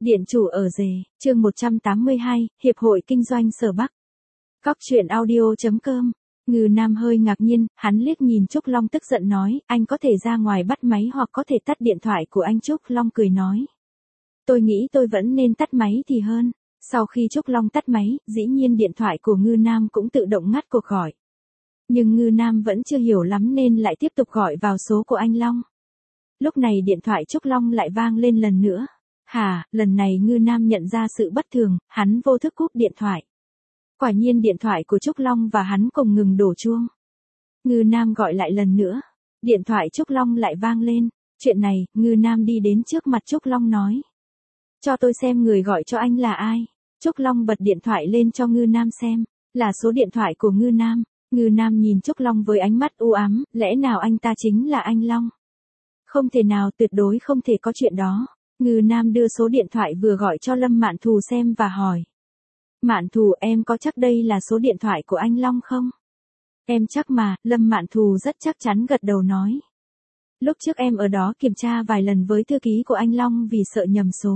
Điện chủ ở rể, chương 182, Hiệp hội Kinh doanh Sở Bắc. Cóc truyện audio.com. Ngư Nam hơi ngạc nhiên, hắn liếc nhìn Trúc Long tức giận nói, anh có thể ra ngoài bắt máy hoặc có thể tắt điện thoại của anh. Trúc Long cười nói. Tôi nghĩ tôi vẫn nên tắt máy thì hơn. Sau khi Trúc Long tắt máy, dĩ nhiên điện thoại của Ngư Nam cũng tự động ngắt cuộc gọi. Nhưng Ngư Nam vẫn chưa hiểu lắm nên lại tiếp tục gọi vào số của anh Long. Lúc này điện thoại Trúc Long lại vang lên lần nữa. Lần này Ngư Nam nhận ra sự bất thường, hắn vô thức cúp điện thoại. Quả nhiên điện thoại của Trúc Long và hắn cùng ngừng đổ chuông. Ngư Nam gọi lại lần nữa, điện thoại Trúc Long lại vang lên. Chuyện này, Ngư Nam đi đến trước mặt Trúc Long nói. Cho tôi xem người gọi cho anh là ai. Trúc Long bật điện thoại lên cho Ngư Nam xem, là số điện thoại của Ngư Nam. Ngư Nam nhìn Trúc Long với ánh mắt u ám, lẽ nào anh ta chính là anh Long? Không thể nào, tuyệt đối không thể có chuyện đó. Ngư Nam đưa số điện thoại vừa gọi cho Lâm Mạn Thù xem và hỏi. Mạn Thù, em có chắc đây là số điện thoại của anh Long không? Em chắc mà, Lâm Mạn Thù rất chắc chắn gật đầu nói. Lúc trước em ở đó kiểm tra vài lần với thư ký của anh Long vì sợ nhầm số.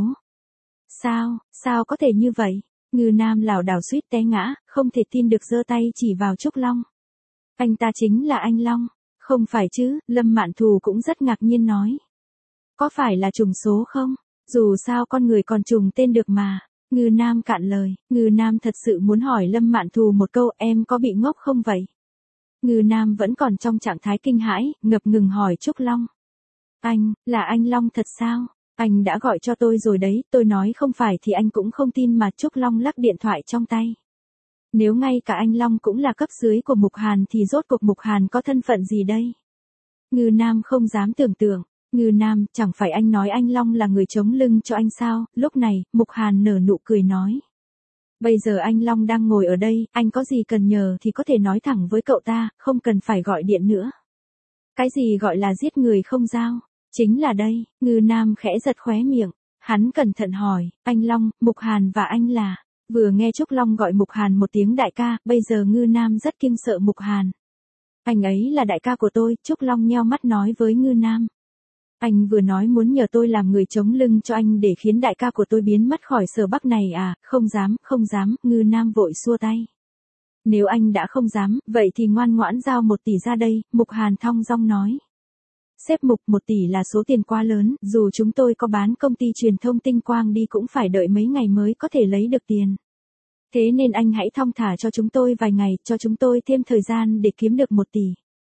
Sao có thể như vậy? Ngư Nam lảo đảo suýt té ngã, không thể tin được giơ tay chỉ vào Trúc Long. Anh ta chính là anh Long. Không phải chứ, Lâm Mạn Thù cũng rất ngạc nhiên nói. Có phải là trùng số không? Dù sao con người còn trùng tên được mà. Ngư Nam cạn lời, Ngư Nam thật sự muốn hỏi Lâm Mạn Thù một câu, em có bị ngốc không vậy? Ngư Nam vẫn còn trong trạng thái kinh hãi, ngập ngừng hỏi Trúc Long. Là anh Long thật sao? Anh đã gọi cho tôi rồi đấy, tôi nói không phải thì anh cũng không tin mà. Trúc Long lắc điện thoại trong tay. Nếu ngay cả anh Long cũng là cấp dưới của Mục Hàn thì rốt cuộc Mục Hàn có thân phận gì đây? Ngư Nam không dám tưởng tượng. Ngư Nam, chẳng phải anh nói anh Long là người chống lưng cho anh sao? Lúc này, Mục Hàn nở nụ cười nói. Bây giờ anh Long đang ngồi ở đây, anh có gì cần nhờ thì có thể nói thẳng với cậu ta, không cần phải gọi điện nữa. Cái gì gọi là giết người không dao? Chính là đây. Ngư Nam khẽ giật khóe miệng. Hắn cẩn thận hỏi, anh Long, Mục Hàn và anh là... Vừa nghe Trúc Long gọi Mục Hàn một tiếng đại ca, bây giờ Ngư Nam rất kinh sợ Mục Hàn. Anh ấy là đại ca của tôi. Trúc Long nheo mắt nói với Ngư Nam. Anh vừa nói muốn nhờ tôi làm người chống lưng cho anh để khiến đại ca của tôi biến mất khỏi Sở Bắc này à? Không dám, Ngư Nam vội xua tay. Nếu anh đã không dám, vậy thì ngoan ngoãn giao 1 tỷ ra đây, Mục Hàn thong dong nói. Sếp Mục, 1 tỷ là số tiền quá lớn, dù chúng tôi có bán công ty truyền thông Tinh Quang đi cũng phải đợi mấy ngày mới có thể lấy được tiền. Thế nên anh hãy thong thả cho chúng tôi vài ngày, cho chúng tôi thêm thời gian để kiếm được 1 tỷ.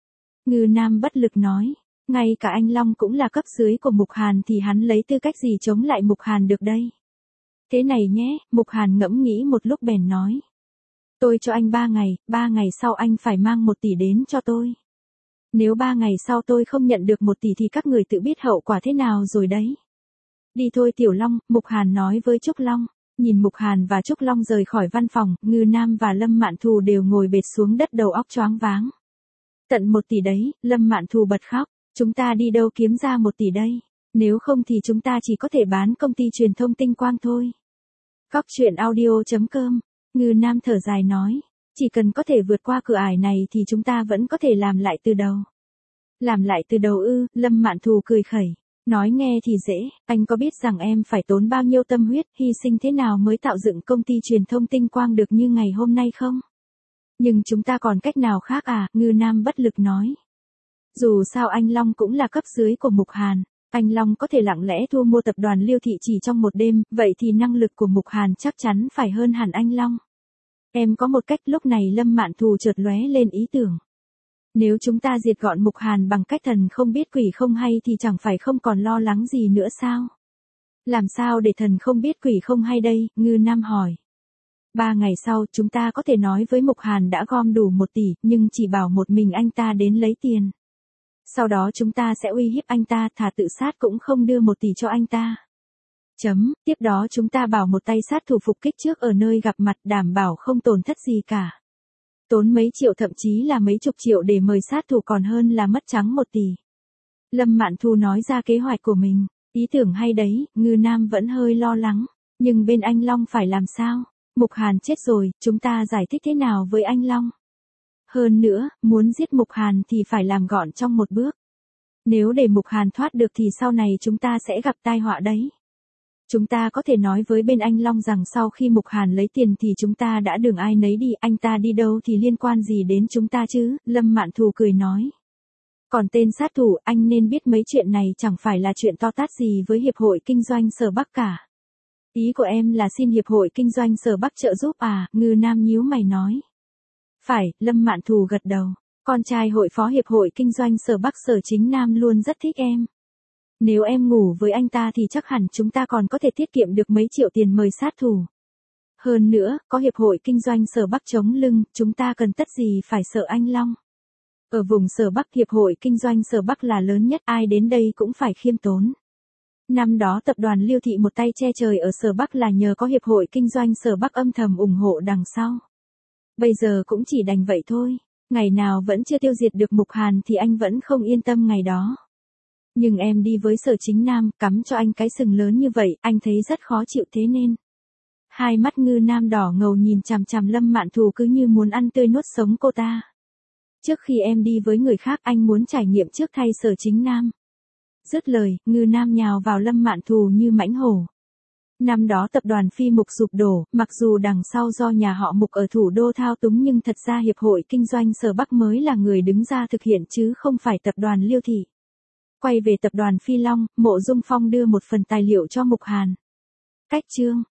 Ngư Nam bất lực nói. Ngay cả anh Long cũng là cấp dưới của Mục Hàn thì hắn lấy tư cách gì chống lại Mục Hàn được đây? Thế này nhé, Mục Hàn ngẫm nghĩ một lúc bèn nói. Tôi cho anh 3 ngày, 3 ngày sau anh phải mang 1 tỷ đến cho tôi. Nếu 3 ngày sau tôi không nhận được 1 tỷ thì các người tự biết hậu quả thế nào rồi đấy. Đi thôi Tiểu Long, Mục Hàn nói với Trúc Long. Nhìn Mục Hàn và Trúc Long rời khỏi văn phòng, Ngư Nam và Lâm Mạn Thù đều ngồi bệt xuống đất đầu óc choáng váng. Tận 1 tỷ đấy, Lâm Mạn Thù bật khóc. Chúng ta đi đâu kiếm ra 1 tỷ đây? Nếu không thì chúng ta chỉ có thể bán công ty truyền thông Tinh Quang thôi. Cóc truyện audio.com. Ngư Nam thở dài nói. Chỉ cần có thể vượt qua cửa ải này thì chúng ta vẫn có thể làm lại từ đầu. Làm lại từ đầu ư? Lâm Mạn Thù cười khẩy. Nói nghe thì dễ, anh có biết rằng em phải tốn bao nhiêu tâm huyết, hy sinh thế nào mới tạo dựng công ty truyền thông Tinh Quang được như ngày hôm nay không? Nhưng chúng ta còn cách nào khác à? Ngư Nam bất lực nói. Dù sao anh Long cũng là cấp dưới của Mục Hàn. Anh Long có thể lặng lẽ thu mua tập đoàn Liêu Thị chỉ trong một đêm, vậy thì năng lực của Mục Hàn chắc chắn phải hơn hẳn anh Long. Em có một cách. Lúc này Lâm Mạn Thù chợt lóe lên ý tưởng. Nếu chúng ta diệt gọn Mục Hàn bằng cách thần không biết quỷ không hay thì chẳng phải không còn lo lắng gì nữa sao? Làm sao để thần không biết quỷ không hay đây? Ngư Nam hỏi. 3 ngày sau chúng ta có thể nói với Mục Hàn đã gom đủ 1 tỷ, nhưng chỉ bảo một mình anh ta đến lấy tiền. Sau đó chúng ta sẽ uy hiếp anh ta, thà tự sát cũng không đưa 1 tỷ cho anh ta. Tiếp đó chúng ta bảo một tay sát thủ phục kích trước ở nơi gặp mặt, đảm bảo không tổn thất gì cả. Tốn mấy triệu thậm chí là mấy chục triệu để mời sát thủ còn hơn là mất trắng 1 tỷ. Lâm Mạn Thù nói ra kế hoạch của mình. Ý tưởng hay đấy. Ngư Nam vẫn hơi lo lắng. Nhưng bên anh Long phải làm sao? Mục Hàn chết rồi, chúng ta giải thích thế nào với anh Long? Hơn nữa, muốn giết Mục Hàn thì phải làm gọn trong một bước. Nếu để Mục Hàn thoát được thì sau này chúng ta sẽ gặp tai họa đấy. Chúng ta có thể nói với bên anh Long rằng sau khi Mục Hàn lấy tiền thì chúng ta đã đường ai nấy đi, anh ta đi đâu thì liên quan gì đến chúng ta chứ, Lâm Mạn Thù cười nói. Còn tên sát thủ, anh nên biết mấy chuyện này chẳng phải là chuyện to tát gì với Hiệp hội Kinh doanh Sở Bắc cả. Ý của em là xin Hiệp hội Kinh doanh Sở Bắc trợ giúp à, Ngư Nam nhíu mày nói. Phải, Lâm Mạn Thù gật đầu. Con trai hội phó Hiệp hội Kinh doanh Sở Bắc Sở Chính Nam luôn rất thích em. Nếu em ngủ với anh ta thì chắc hẳn chúng ta còn có thể tiết kiệm được mấy triệu tiền mời sát thủ. Hơn nữa, có Hiệp hội Kinh doanh Sở Bắc chống lưng, chúng ta cần tất gì phải sợ anh Long. Ở vùng Sở Bắc, Hiệp hội Kinh doanh Sở Bắc là lớn nhất, ai đến đây cũng phải khiêm tốn. Năm đó tập đoàn Liêu Thị một tay che trời ở Sở Bắc là nhờ có Hiệp hội Kinh doanh Sở Bắc âm thầm ủng hộ đằng sau. Bây giờ cũng chỉ đành vậy thôi, ngày nào vẫn chưa tiêu diệt được Mục Hàn thì anh vẫn không yên tâm ngày đó. Nhưng em đi với Sở Chính Nam, cắm cho anh cái sừng lớn như vậy, anh thấy rất khó chịu thế nên. Hai mắt Ngư Nam đỏ ngầu nhìn chằm chằm Lâm Mạn Thù cứ như muốn ăn tươi nuốt sống cô ta. Trước khi em đi với người khác anh muốn trải nghiệm trước thay Sở Chính Nam. Dứt lời, Ngư Nam nhào vào Lâm Mạn Thù như mãnh hổ. Năm đó tập đoàn Phi Mục sụp đổ, mặc dù đằng sau do nhà họ Mục ở thủ đô thao túng nhưng thật ra Hiệp hội Kinh doanh Sở Bắc mới là người đứng ra thực hiện chứ không phải tập đoàn Liêu Thị. Quay về tập đoàn Phi Long, Mộ Dung Phong đưa một phần tài liệu cho Mục Hàn. Cách chương